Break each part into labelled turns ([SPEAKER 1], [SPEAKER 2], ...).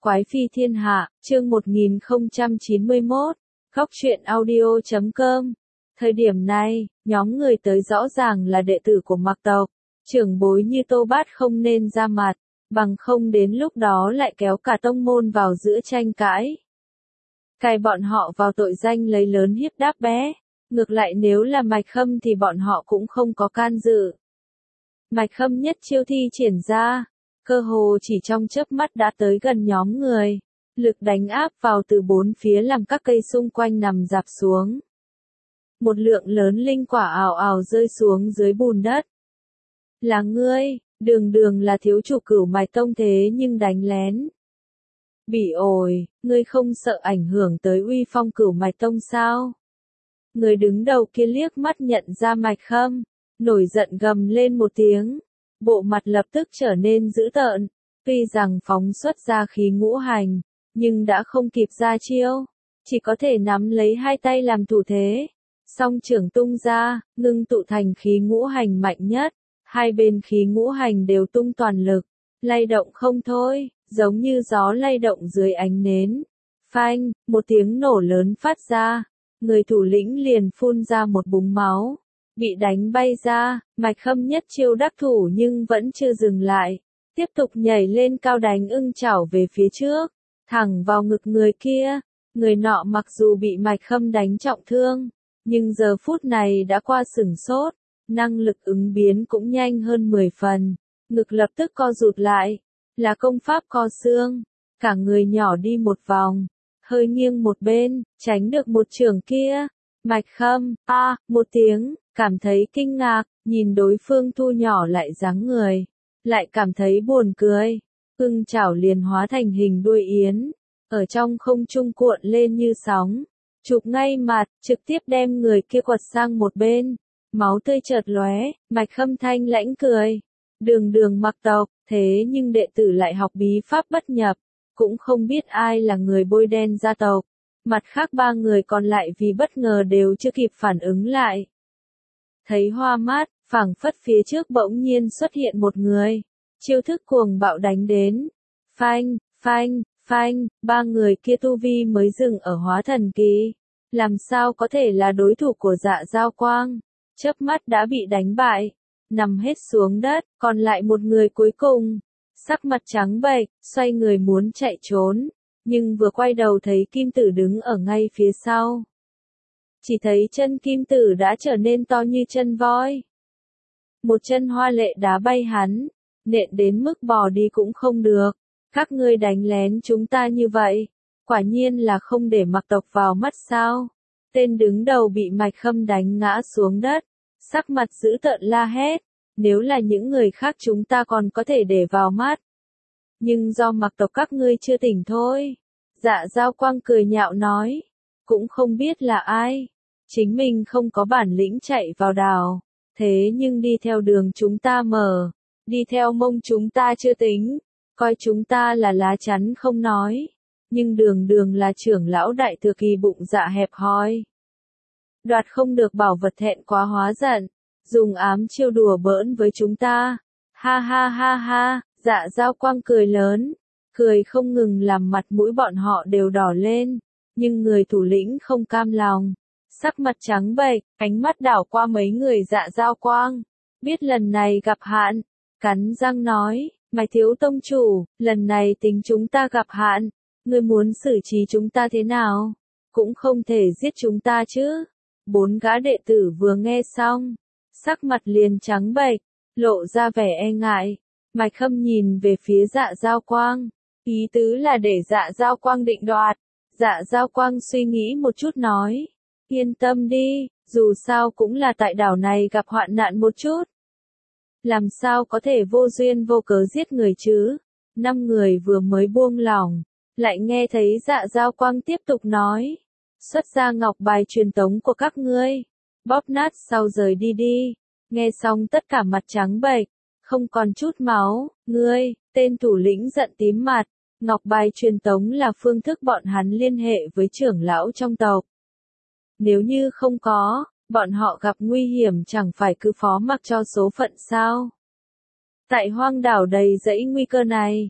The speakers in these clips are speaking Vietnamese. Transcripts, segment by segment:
[SPEAKER 1] Quái phi thiên hạ, chương 1091, Góc truyện audio.com. Thời điểm này, nhóm người tới rõ ràng là đệ tử của Mạc tộc, trưởng bối như Tô Bát không nên ra mặt, bằng không đến lúc đó lại kéo cả tông môn vào giữa tranh cãi. Cài bọn họ vào tội danh lấy lớn hiếp đáp bé, ngược lại nếu là Mạch Khâm thì bọn họ cũng không có can dự. Mạch Khâm nhất chiêu thi triển ra, cơ hồ chỉ trong chớp mắt đã tới gần nhóm người, lực đánh áp vào từ bốn phía làm các cây xung quanh nằm rạp xuống. Một lượng lớn linh quả ào ào rơi xuống dưới bùn đất. Là ngươi, đường là thiếu chủ Cửu Mạch Tông thế nhưng đánh lén. Bỉ ổi, ngươi không sợ ảnh hưởng tới uy phong Cửu Mạch Tông sao? Người đứng đầu kia liếc mắt nhận ra Mạch Khâm, nổi giận gầm lên một tiếng. Bộ mặt lập tức trở nên dữ tợn, tuy rằng phóng xuất ra khí ngũ hành, nhưng đã không kịp ra chiêu, chỉ có thể nắm lấy hai tay làm thủ thế, song trưởng tung ra, ngưng tụ thành khí ngũ hành mạnh nhất, hai bên khí ngũ hành đều tung toàn lực, lay động không thôi, giống như gió lay động dưới ánh nến. Phanh, một tiếng nổ lớn phát ra, người thủ lĩnh liền phun ra một búng máu. Bị đánh bay ra, Mạch Khâm nhất chiêu đắc thủ nhưng vẫn chưa dừng lại, tiếp tục nhảy lên cao đánh ưng chảo về phía trước, thẳng vào ngực người kia. Người nọ mặc dù bị Mạch Khâm đánh trọng thương, nhưng giờ phút này đã qua sửng sốt, năng lực ứng biến cũng nhanh hơn 10 phần, ngực lập tức co rụt lại, là công pháp co xương, cả người nhỏ đi một vòng, hơi nghiêng một bên, tránh được một chưởng kia. Mạch Khâm, một tiếng, cảm thấy kinh ngạc, nhìn đối phương thu nhỏ lại dáng người, lại cảm thấy buồn cười. Ưng chảo liền hóa thành hình đuôi yến, ở trong không trung cuộn lên như sóng, chụp ngay mặt, trực tiếp đem người kia quật sang một bên. Máu tươi chợt lóe, Mạch Khâm thanh lãnh cười. Đường Mạc tộc, thế nhưng đệ tử lại học bí pháp bất nhập, cũng không biết ai là người bôi đen gia tộc. Mặt khác ba người còn lại vì bất ngờ đều chưa kịp phản ứng lại. Thấy hoa mắt, phảng phất phía trước bỗng nhiên xuất hiện một người, chiêu thức cuồng bạo đánh đến. Phanh, ba người kia tu vi mới dừng ở hóa thần kỳ, làm sao có thể là đối thủ của Dạ Giao Quang, chớp mắt đã bị đánh bại, nằm hết xuống đất, còn lại một người cuối cùng, sắc mặt trắng bệch, xoay người muốn chạy trốn. Nhưng vừa quay đầu thấy Kim Tử đứng ở ngay phía sau. Chỉ thấy chân Kim Tử đã trở nên to như chân voi. Một chân hoa lệ đá bay hắn, nện đến mức bò đi cũng không được. Các ngươi đánh lén chúng ta như vậy, quả nhiên là không để Mạc tộc vào mắt sao. Tên đứng đầu bị Mạch Khâm đánh ngã xuống đất, sắc mặt dữ tợn la hét. Nếu là những người khác chúng ta còn có thể để vào mắt. Nhưng do Mạc tộc các ngươi chưa tỉnh thôi. Dạ Giao Quang cười nhạo nói. Cũng không biết là ai. Chính mình không có bản lĩnh chạy vào đảo. Thế nhưng đi theo đường chúng ta mở. Đi theo mông chúng ta chưa tính. Coi chúng ta là lá chắn không nói. Nhưng đường là trưởng lão đại thừa kỳ bụng dạ hẹp hòi. Đoạt không được bảo vật thẹn quá hóa giận. Dùng ám chiêu đùa bỡn với chúng ta. Ha, Dạ Giao Quang cười lớn, cười không ngừng làm mặt mũi bọn họ đều đỏ lên, nhưng người thủ lĩnh không cam lòng, sắc mặt trắng bệch, ánh mắt đảo qua mấy người Dạ Giao Quang, biết lần này gặp hạn, cắn răng nói, Mạch thiếu tông chủ, lần này tính chúng ta gặp hạn, ngươi muốn xử trí chúng ta thế nào, cũng không thể giết chúng ta chứ. Bốn gã đệ tử vừa nghe xong, sắc mặt liền trắng bệch, lộ ra vẻ e ngại. Mạch Khâm nhìn về phía Dạ Giao Quang, ý tứ là để Dạ Giao Quang định đoạt. Dạ Giao Quang suy nghĩ một chút nói, yên tâm đi, dù sao cũng là tại đảo này gặp hoạn nạn một chút. Làm sao có thể vô duyên vô cớ giết người chứ? 5 người vừa mới buông lỏng, lại nghe thấy Dạ Giao Quang tiếp tục nói, xuất ra ngọc bài truyền tống của các ngươi, bóp nát sau rời đi. Nghe xong tất cả mặt trắng bệch, không còn chút máu. Ngươi, tên thủ lĩnh giận tím mặt, ngọc bài truyền tống là phương thức bọn hắn liên hệ với trưởng lão trong tộc. Nếu như không có, bọn họ gặp nguy hiểm chẳng phải cứ phó mặc cho số phận sao? Tại hoang đảo đầy dẫy nguy cơ này,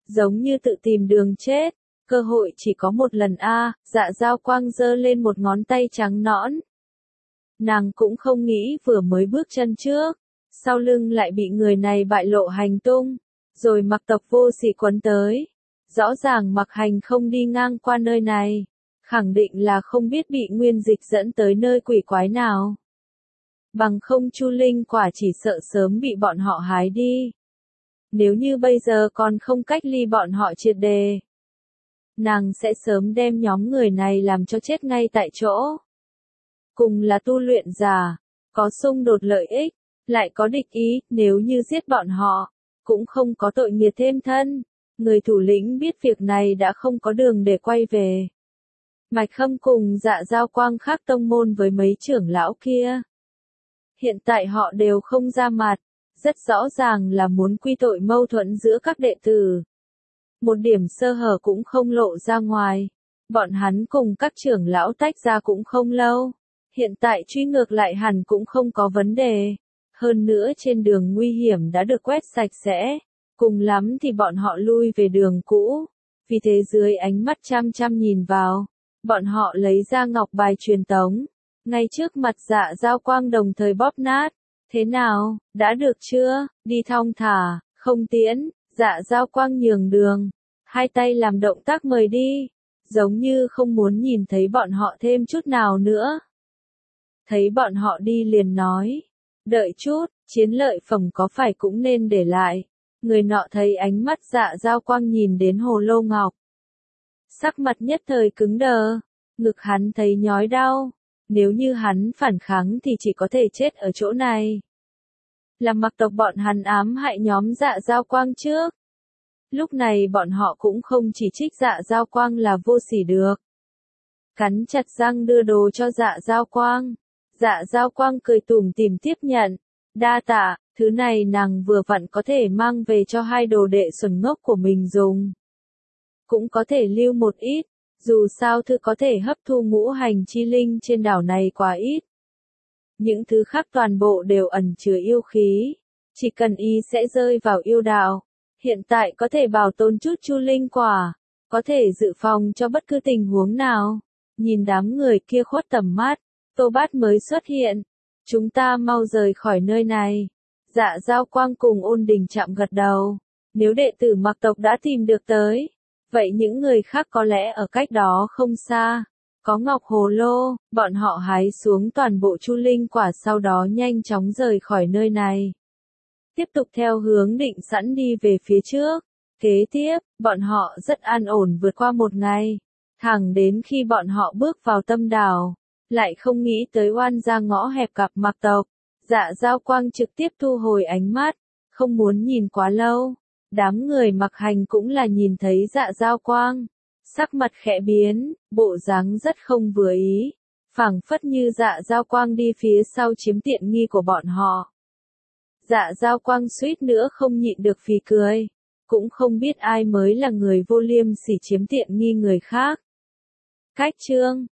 [SPEAKER 1] giống như tự tìm đường chết, cơ hội chỉ có một lần a. Dạ Dao Quang giơ lên một ngón tay trắng nõn. Nàng cũng không nghĩ vừa mới bước chân trước, sau lưng lại bị người này bại lộ hành tung, rồi Mặc Tộc vô sỉ quấn tới. Rõ ràng Mặc Hành không đi ngang qua nơi này, khẳng định là không biết bị nguyên dịch dẫn tới nơi quỷ quái nào. Bằng không Chu Linh quả chỉ sợ sớm bị bọn họ hái đi. Nếu như bây giờ còn không cách ly bọn họ triệt đề, nàng sẽ sớm đem nhóm người này làm cho chết ngay tại chỗ. Cùng là tu luyện giả, có xung đột lợi ích, lại có địch ý, nếu như giết bọn họ, cũng không có tội nghiệp thêm thân. Người thủ lĩnh biết việc này đã không có đường để quay về. Mạch Khâm cùng Dạ Dao Quang khác tông môn với mấy trưởng lão kia. Hiện tại họ đều không ra mặt, rất rõ ràng là muốn quy tội mâu thuẫn giữa các đệ tử. Một điểm sơ hở cũng không lộ ra ngoài. Bọn hắn cùng các trưởng lão tách ra cũng không lâu. Hiện tại truy ngược lại hẳn cũng không có vấn đề. Hơn nữa trên đường nguy hiểm đã được quét sạch sẽ. Cùng lắm thì bọn họ lui về đường cũ. Vì thế dưới ánh mắt chăm chăm nhìn vào, bọn họ lấy ra ngọc bài truyền tống. Ngay trước mặt Dạ Dao Quang đồng thời bóp nát. Thế nào, đã được chưa, đi thong thả, không tiễn. Dạ Dao Quang nhường đường, hai tay làm động tác mời đi, giống như không muốn nhìn thấy bọn họ thêm chút nào nữa. Thấy bọn họ đi liền nói, đợi chút, chiến lợi phẩm có phải cũng nên để lại. Người nọ thấy ánh mắt Dạ Dao Quang nhìn đến hồ lô ngọc. Sắc mặt nhất thời cứng đờ, ngực hắn thấy nhói đau, nếu như hắn phản kháng thì chỉ có thể chết ở chỗ này. Là Mặc Tộc bọn hắn ám hại nhóm Dạ Dao Quang trước. Lúc này bọn họ cũng không chỉ trích Dạ Dao Quang là vô sỉ được. Cắn chặt răng đưa đồ cho Dạ Dao Quang. Dạ Dao Quang cười tủm tỉm tiếp nhận. Đa tạ, thứ này nàng vừa vặn có thể mang về cho hai đồ đệ xuẩn ngốc của mình dùng. Cũng có thể lưu một ít, dù sao thứ có thể hấp thu ngũ hành chi linh trên đảo này quá ít. Những thứ khác toàn bộ đều ẩn chứa yêu khí, chỉ cần y sẽ rơi vào yêu đạo. Hiện tại có thể bảo tồn chút chu linh quả, có thể dự phòng cho bất cứ tình huống nào. Nhìn đám người kia khuất tầm mắt, Tô Bát mới xuất hiện. Chúng ta mau rời khỏi nơi này. Dạ Dao Quang cùng Ôn Đình chạm gật đầu. Nếu đệ tử Mặc Tộc đã tìm được tới, vậy những người khác có lẽ ở cách đó không xa. Có ngọc hồ lô, bọn họ hái xuống toàn bộ chu linh quả sau đó nhanh chóng rời khỏi nơi này. Tiếp tục theo hướng định sẵn đi về phía trước. Kế tiếp, bọn họ rất an ổn vượt qua một ngày. Thẳng đến khi bọn họ bước vào tâm đảo, lại không nghĩ tới oan ra ngõ hẹp gặp Mặc Tộc. Dạ Dao Quang trực tiếp thu hồi ánh mắt, không muốn nhìn quá lâu. Đám người Mặc Hành cũng là nhìn thấy Dạ Dao Quang, sắc mặt khẽ biến, bộ dáng rất không vừa ý, phảng phất như Dạ Dao Quang đi phía sau chiếm tiện nghi của bọn họ. Dạ Dao Quang suýt nữa không nhịn được phì cười, cũng không biết ai mới là người vô liêm sỉ chiếm tiện nghi người khác. Cách chương